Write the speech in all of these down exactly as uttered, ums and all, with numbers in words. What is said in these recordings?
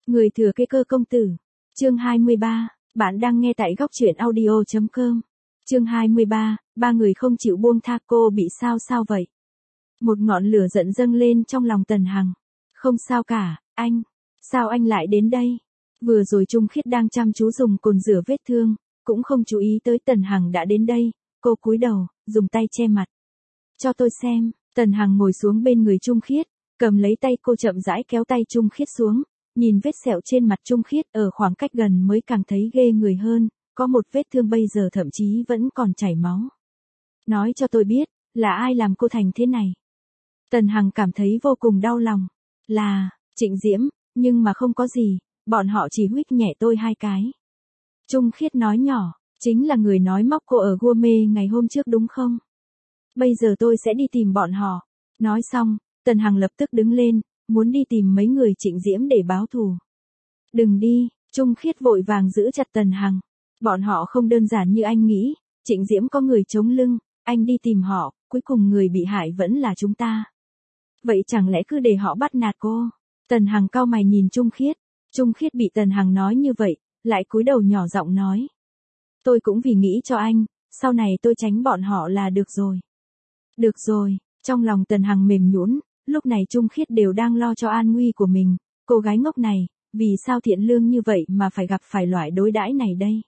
Người thừa kế cơ công tử. Chương hai mươi ba, bạn đang nghe tại góc truyện audio chấm com. Chương hai mươi ba, ba người không chịu buông tha, cô bị sao sao vậy? Một ngọn lửa giận dâng lên trong lòng Tần Hằng. Không sao cả, anh. Sao anh lại đến đây? Vừa rồi Trung Khiết đang chăm chú dùng cồn rửa vết thương, cũng không chú ý tới Tần Hằng đã đến đây. Cô cúi đầu, dùng tay che mặt. Cho tôi xem. Tần Hằng ngồi xuống bên người Trung Khiết, cầm lấy tay cô chậm rãi kéo tay Trung Khiết xuống. Nhìn vết sẹo trên mặt Trung Khiết ở khoảng cách gần mới càng thấy ghê người hơn, có một vết thương bây giờ thậm chí vẫn còn chảy máu. Nói cho tôi biết, là ai làm cô thành thế này? Tần Hằng cảm thấy vô cùng đau lòng. Là, Trịnh Diễm, nhưng mà không có gì, bọn họ chỉ huých nhẹ tôi hai cái. Trung Khiết nói nhỏ, chính là người nói móc cô ở Gourmet ngày hôm trước đúng không? Bây giờ tôi sẽ đi tìm bọn họ. Nói xong, Tần Hằng lập tức đứng lên, muốn đi tìm mấy người Trịnh Diễm để báo thù. Đừng đi, Trung Khiết vội vàng giữ chặt Tần Hằng. Bọn họ không đơn giản như anh nghĩ, Trịnh Diễm có người chống lưng, anh đi tìm họ, cuối cùng người bị hại vẫn là chúng ta. Vậy chẳng lẽ cứ để họ bắt nạt cô? Tần Hằng cau mày nhìn Trung Khiết. Trung Khiết bị Tần Hằng nói như vậy, lại cúi đầu nhỏ giọng nói. Tôi cũng vì nghĩ cho anh, sau này tôi tránh bọn họ là được rồi. Được rồi, trong lòng Tần Hằng mềm nhũn, lúc này Trung Khiết đều đang lo cho an nguy của mình. Cô gái ngốc này, vì sao thiện lương như vậy mà phải gặp phải loại đối đãi này đây?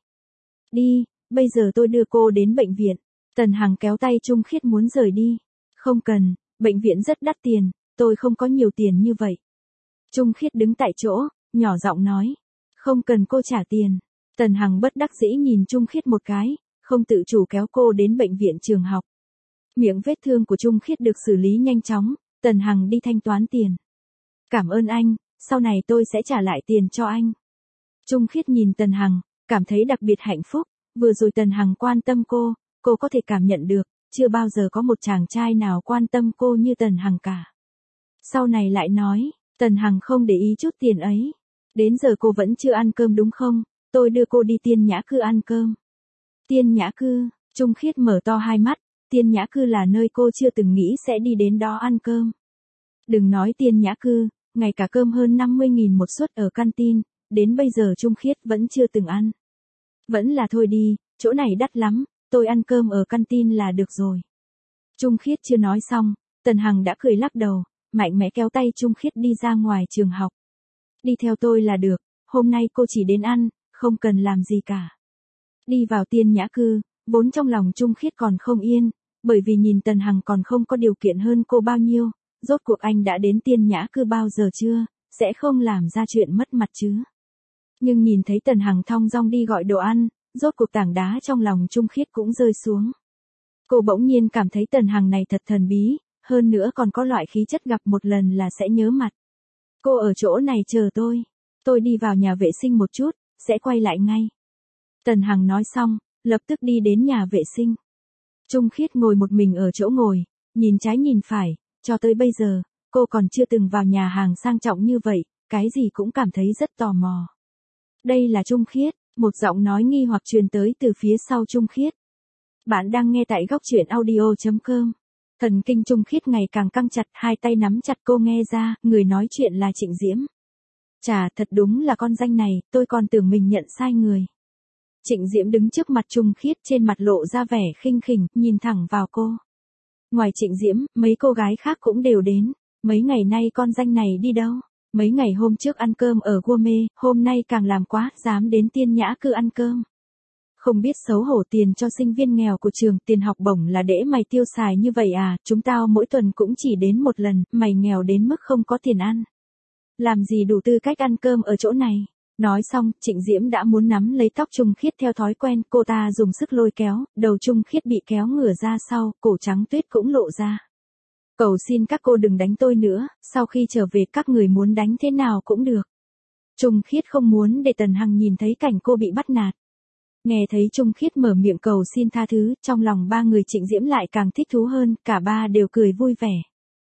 Đi, bây giờ tôi đưa cô đến bệnh viện. Tần Hằng kéo tay Trung Khiết muốn rời đi. Không cần, bệnh viện rất đắt tiền, tôi không có nhiều tiền như vậy. Trung Khiết đứng tại chỗ, nhỏ giọng nói. Không cần cô trả tiền. Tần Hằng bất đắc dĩ nhìn Trung Khiết một cái, không tự chủ kéo cô đến bệnh viện trường học. Miệng vết thương của Trung Khiết được xử lý nhanh chóng, Tần Hằng đi thanh toán tiền. Cảm ơn anh, sau này tôi sẽ trả lại tiền cho anh. Trung Khiết nhìn Tần Hằng, cảm thấy đặc biệt hạnh phúc, vừa rồi Tần Hằng quan tâm cô, cô có thể cảm nhận được, chưa bao giờ có một chàng trai nào quan tâm cô như Tần Hằng cả. Sau này lại nói, Tần Hằng không để ý chút tiền ấy. Đến giờ cô vẫn chưa ăn cơm đúng không? Tôi đưa cô đi Tiên Nhã Cư ăn cơm. Tiên Nhã Cư, Trung Khiết mở to hai mắt, Tiên Nhã Cư là nơi cô chưa từng nghĩ sẽ đi đến đó ăn cơm. Đừng nói Tiên Nhã Cư, ngay cả cơm hơn năm mươi nghìn một suất ở canteen, đến bây giờ Trung Khiết vẫn chưa từng ăn. Vẫn là thôi đi, chỗ này đắt lắm, tôi ăn cơm ở canteen là được rồi. Trung Khiết chưa nói xong, Tần Hằng đã cười lắc đầu, mạnh mẽ kéo tay Trung Khiết đi ra ngoài trường học. Đi theo tôi là được, hôm nay cô chỉ đến ăn, không cần làm gì cả. Đi vào Tiên Nhã Cư, vốn trong lòng Trung Khiết còn không yên, bởi vì nhìn Tần Hằng còn không có điều kiện hơn cô bao nhiêu, rốt cuộc anh đã đến Tiên Nhã Cư bao giờ chưa, sẽ không làm ra chuyện mất mặt chứ. Nhưng nhìn thấy Tần Hằng thong dong đi gọi đồ ăn, rốt cuộc tảng đá trong lòng Trung Khiết cũng rơi xuống. Cô bỗng nhiên cảm thấy Tần Hằng này thật thần bí, hơn nữa còn có loại khí chất gặp một lần là sẽ nhớ mặt. Cô ở chỗ này chờ tôi, tôi đi vào nhà vệ sinh một chút, sẽ quay lại ngay. Tần Hằng nói xong, lập tức đi đến nhà vệ sinh. Trung Khiết ngồi một mình ở chỗ ngồi, nhìn trái nhìn phải, cho tới bây giờ, cô còn chưa từng vào nhà hàng sang trọng như vậy, cái gì cũng cảm thấy rất tò mò. Đây là Trung Khiết, một giọng nói nghi hoặc truyền tới từ phía sau Trung Khiết. Bạn đang nghe tại góc truyện audio chấm com. Thần kinh Trung Khiết ngày càng căng chặt, hai tay nắm chặt, cô nghe ra, người nói chuyện là Trịnh Diễm. Chà, thật đúng là con danh này, tôi còn tưởng mình nhận sai người. Trịnh Diễm đứng trước mặt Trung Khiết, trên mặt lộ ra vẻ khinh khỉnh, nhìn thẳng vào cô. Ngoài Trịnh Diễm, mấy cô gái khác cũng đều đến. Mấy ngày nay con danh này đi đâu? Mấy ngày hôm trước ăn cơm ở Gourmet, hôm nay càng làm quá, dám đến Tiên Nhã Cư ăn cơm. Không biết xấu hổ, tiền cho sinh viên nghèo của trường, tiền học bổng là để mày tiêu xài như vậy à, chúng tao mỗi tuần cũng chỉ đến một lần, mày nghèo đến mức không có tiền ăn. Làm gì đủ tư cách ăn cơm ở chỗ này? Nói xong, Trịnh Diễm đã muốn nắm lấy tóc Trung Khiết theo thói quen, cô ta dùng sức lôi kéo, đầu Trung Khiết bị kéo ngửa ra sau, cổ trắng tuyết cũng lộ ra. Cầu xin các cô đừng đánh tôi nữa, sau khi trở về các người muốn đánh thế nào cũng được. Trung Khiết không muốn để Tần Hằng nhìn thấy cảnh cô bị bắt nạt. Nghe thấy Trung Khiết mở miệng cầu xin tha thứ, trong lòng ba người Trịnh Diễm lại càng thích thú hơn, cả ba đều cười vui vẻ.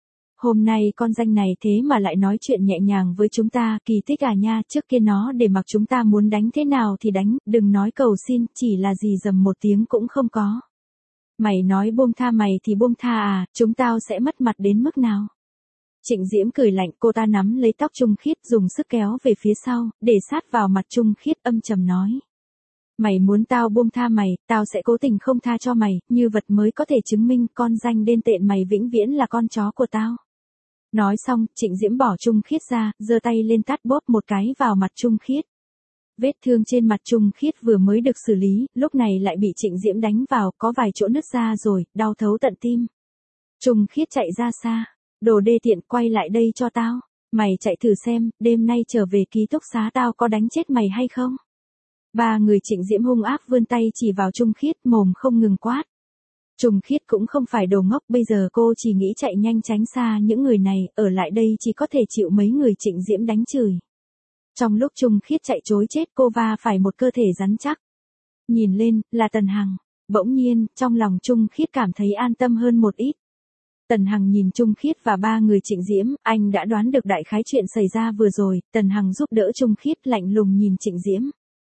Hôm nay con danh này thế mà lại nói chuyện nhẹ nhàng với chúng ta, kỳ tích à nha, trước kia nó để mặc chúng ta muốn đánh thế nào thì đánh, đừng nói cầu xin, chỉ là gì dầm một tiếng cũng không có. Mày nói buông tha mày thì buông tha à, chúng tao sẽ mất mặt đến mức nào? Trịnh Diễm cười lạnh, cô ta nắm lấy tóc Trung Khiết dùng sức kéo về phía sau, để sát vào mặt Trung Khiết âm trầm nói. Mày muốn tao buông tha mày, tao sẽ cố tình không tha cho mày, như vật mới có thể chứng minh con danh đen tện mày vĩnh viễn là con chó của tao. Nói xong, Trịnh Diễm bỏ Trung Khiết ra, giơ tay lên tát bóp một cái vào mặt Trung Khiết. Vết thương trên mặt Trung Khiết vừa mới được xử lý, lúc này lại bị Trịnh Diễm đánh vào, có vài chỗ nứt ra rồi, đau thấu tận tim. Trung Khiết chạy ra xa. Đồ đê tiện, quay lại đây cho tao. Mày chạy thử xem, đêm nay trở về ký túc xá tao có đánh chết mày hay không? Ba người Trịnh Diễm hung ác vươn tay chỉ vào Trung Khiết, mồm không ngừng quát. Trung Khiết cũng không phải đồ ngốc, bây giờ cô chỉ nghĩ chạy nhanh tránh xa những người này, ở lại đây chỉ có thể chịu mấy người Trịnh Diễm đánh chửi. Trong lúc Trung Khiết chạy trối chết, cô va phải một cơ thể rắn chắc. Nhìn lên, là Tần Hằng. Bỗng nhiên, trong lòng Trung Khiết cảm thấy an tâm hơn một ít. Tần Hằng nhìn Trung Khiết và ba người Trịnh Diễm, anh đã đoán được đại khái chuyện xảy ra vừa rồi, Tần Hằng giúp đỡ Trung Khiết lạnh lùng nhìn Trịnh Diễm.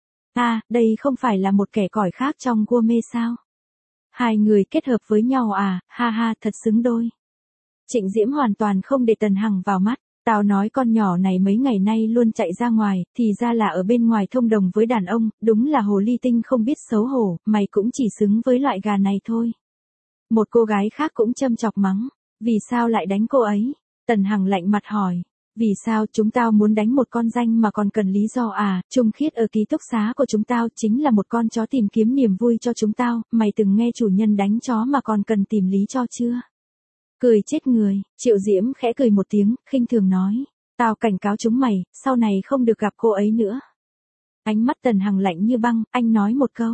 À, đây không phải là một kẻ còi khác trong gourmet sao? Hai người kết hợp với nhau à, ha ha, thật xứng đôi. Trịnh Diễm hoàn toàn không để Tần Hằng vào mắt. Tao nói con nhỏ này mấy ngày nay luôn chạy ra ngoài, thì ra là ở bên ngoài thông đồng với đàn ông, đúng là hồ ly tinh không biết xấu hổ, mày cũng chỉ xứng với loại gà này thôi. Một cô gái khác cũng châm chọc mắng, vì sao lại đánh cô ấy? Tần Hằng lạnh mặt hỏi, vì sao chúng tao muốn đánh một con danh mà còn cần lý do à? Trung Khiết ở ký túc xá của chúng tao chính là một con chó tìm kiếm niềm vui cho chúng tao, mày từng nghe chủ nhân đánh chó mà còn cần tìm lý do chưa? Cười chết người, Triệu Diễm khẽ cười một tiếng, khinh thường nói, tao cảnh cáo chúng mày, sau này không được gặp cô ấy nữa. Ánh mắt Tần Hằng lạnh như băng, anh nói một câu.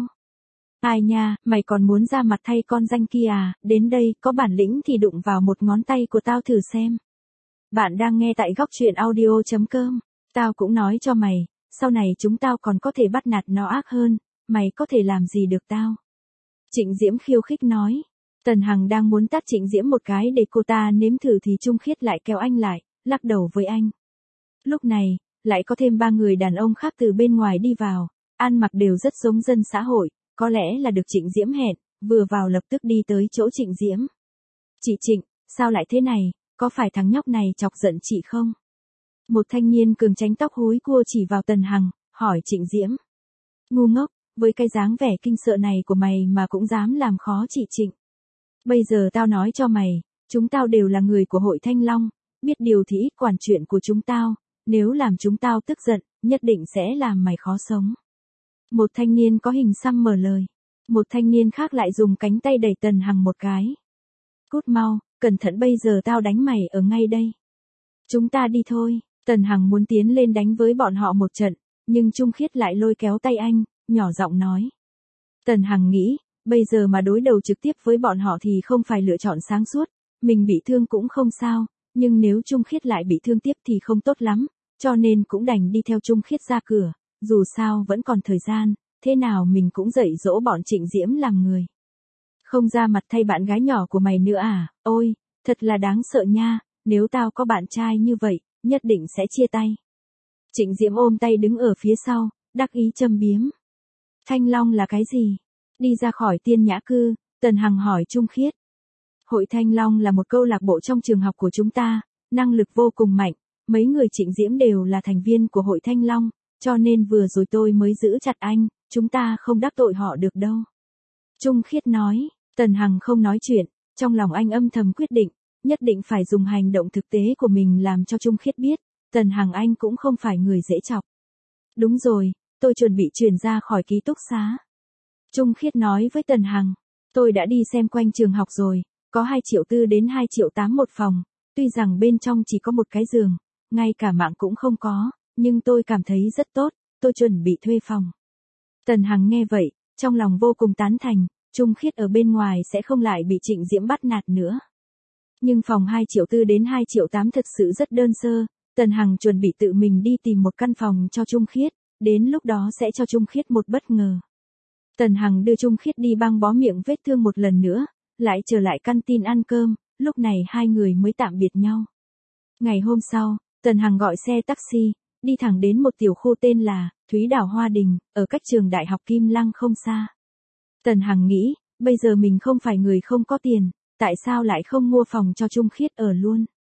Ai nha, mày còn muốn ra mặt thay con danh kia à, đến đây, có bản lĩnh thì đụng vào một ngón tay của tao thử xem. Bạn đang nghe tại góc truyện audio chấm com, tao cũng nói cho mày, sau này chúng tao còn có thể bắt nạt nó ác hơn, mày có thể làm gì được tao? Trịnh Diễm khiêu khích nói. Tần Hằng đang muốn tát Trịnh Diễm một cái để cô ta nếm thử thì Trung Khiết lại kéo anh lại, lắc đầu với anh. Lúc này, lại có thêm ba người đàn ông khác từ bên ngoài đi vào, ăn mặc đều rất giống dân xã hội, có lẽ là được Trịnh Diễm hẹn, vừa vào lập tức đi tới chỗ Trịnh Diễm. Chị Trịnh, sao lại thế này, có phải thằng nhóc này chọc giận chị không? Một thanh niên cường tránh tóc húi cua chỉ vào Tần Hằng, hỏi Trịnh Diễm. Ngu ngốc, với cái dáng vẻ kinh sợ này của mày mà cũng dám làm khó chị Trịnh. Bây giờ tao nói cho mày, chúng tao đều là người của hội Thanh Long, biết điều thì ít quản chuyện của chúng tao, nếu làm chúng tao tức giận, nhất định sẽ làm mày khó sống. Một thanh niên có hình xăm mở lời, một thanh niên khác lại dùng cánh tay đẩy Tần Hằng một cái. Cút mau, cẩn thận bây giờ tao đánh mày ở ngay đây. Chúng ta đi thôi, Tần Hằng muốn tiến lên đánh với bọn họ một trận, nhưng Trung Khiết lại lôi kéo tay anh, nhỏ giọng nói. Tần Hằng nghĩ, bây giờ mà đối đầu trực tiếp với bọn họ thì không phải lựa chọn sáng suốt, mình bị thương cũng không sao, nhưng nếu Trung Khiết lại bị thương tiếp thì không tốt lắm, cho nên cũng đành đi theo Trung Khiết ra cửa, dù sao vẫn còn thời gian, thế nào mình cũng dạy dỗ bọn Trịnh Diễm làm người. Không ra mặt thay bạn gái nhỏ của mày nữa à, ôi, thật là đáng sợ nha, nếu tao có bạn trai như vậy, nhất định sẽ chia tay. Trịnh Diễm ôm tay đứng ở phía sau, đắc ý châm biếm. Thanh Long là cái gì? Đi ra khỏi Tiên Nhã Cư, Tần Hằng hỏi Trung Khiết. Hội Thanh Long là một câu lạc bộ trong trường học của chúng ta, năng lực vô cùng mạnh, mấy người Trịnh Diễm đều là thành viên của Hội Thanh Long, cho nên vừa rồi tôi mới giữ chặt anh, chúng ta không đắc tội họ được đâu. Trung Khiết nói, Tần Hằng không nói chuyện, trong lòng anh âm thầm quyết định, nhất định phải dùng hành động thực tế của mình làm cho Trung Khiết biết, Tần Hằng anh cũng không phải người dễ chọc. Đúng rồi, tôi chuẩn bị chuyển ra khỏi ký túc xá. Trung Khiết nói với Tần Hằng, tôi đã đi xem quanh trường học rồi, có hai triệu tư đến hai triệu tám một phòng, tuy rằng bên trong chỉ có một cái giường, ngay cả mạng cũng không có, nhưng tôi cảm thấy rất tốt, tôi chuẩn bị thuê phòng. Tần Hằng nghe vậy, trong lòng vô cùng tán thành, Trung Khiết ở bên ngoài sẽ không lại bị Trịnh Diễm bắt nạt nữa. Nhưng phòng hai triệu tư đến hai triệu tám thật sự rất đơn sơ, Tần Hằng chuẩn bị tự mình đi tìm một căn phòng cho Trung Khiết, đến lúc đó sẽ cho Trung Khiết một bất ngờ. Tần Hằng đưa Trung Khiết đi băng bó miệng vết thương một lần nữa, lại trở lại căn tin ăn cơm, lúc này hai người mới tạm biệt nhau. Ngày hôm sau, Tần Hằng gọi xe taxi, đi thẳng đến một tiểu khu tên là Thúy Đảo Hoa Đình, ở cách trường đại học Kim Lăng không xa. Tần Hằng nghĩ, bây giờ mình không phải người không có tiền, tại sao lại không mua phòng cho Trung Khiết ở luôn.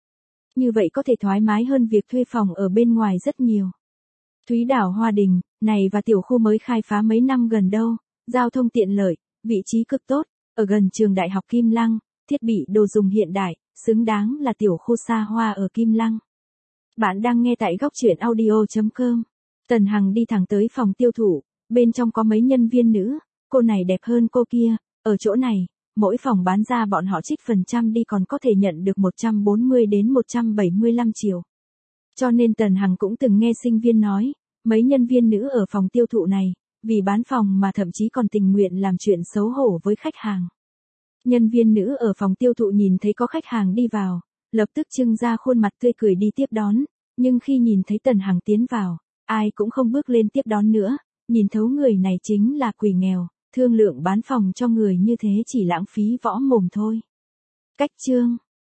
Như vậy có thể thoải mái hơn việc thuê phòng ở bên ngoài rất nhiều. Thúy Đảo Hoa Đình, này và tiểu khu mới khai phá mấy năm gần đâu, giao thông tiện lợi, vị trí cực tốt, ở gần trường Đại học Kim Lăng, thiết bị đồ dùng hiện đại, xứng đáng là tiểu khu xa hoa ở Kim Lăng. Bạn đang nghe tại góc truyện audio chấm com. Tần Hằng đi thẳng tới phòng tiêu thụ, bên trong có mấy nhân viên nữ, cô này đẹp hơn cô kia, ở chỗ này, mỗi phòng bán ra bọn họ trích phần trăm đi còn có thể nhận được một trăm bốn mươi đến một trăm bảy mươi lăm triệu. Cho nên Tần Hằng cũng từng nghe sinh viên nói, mấy nhân viên nữ ở phòng tiêu thụ này, vì bán phòng mà thậm chí còn tình nguyện làm chuyện xấu hổ với khách hàng. Nhân viên nữ ở phòng tiêu thụ nhìn thấy có khách hàng đi vào, lập tức trưng ra khuôn mặt tươi cười đi tiếp đón, nhưng khi nhìn thấy Tần Hằng tiến vào, ai cũng không bước lên tiếp đón nữa, nhìn thấu người này chính là quỷ nghèo, thương lượng bán phòng cho người như thế chỉ lãng phí võ mồm thôi. Cách chương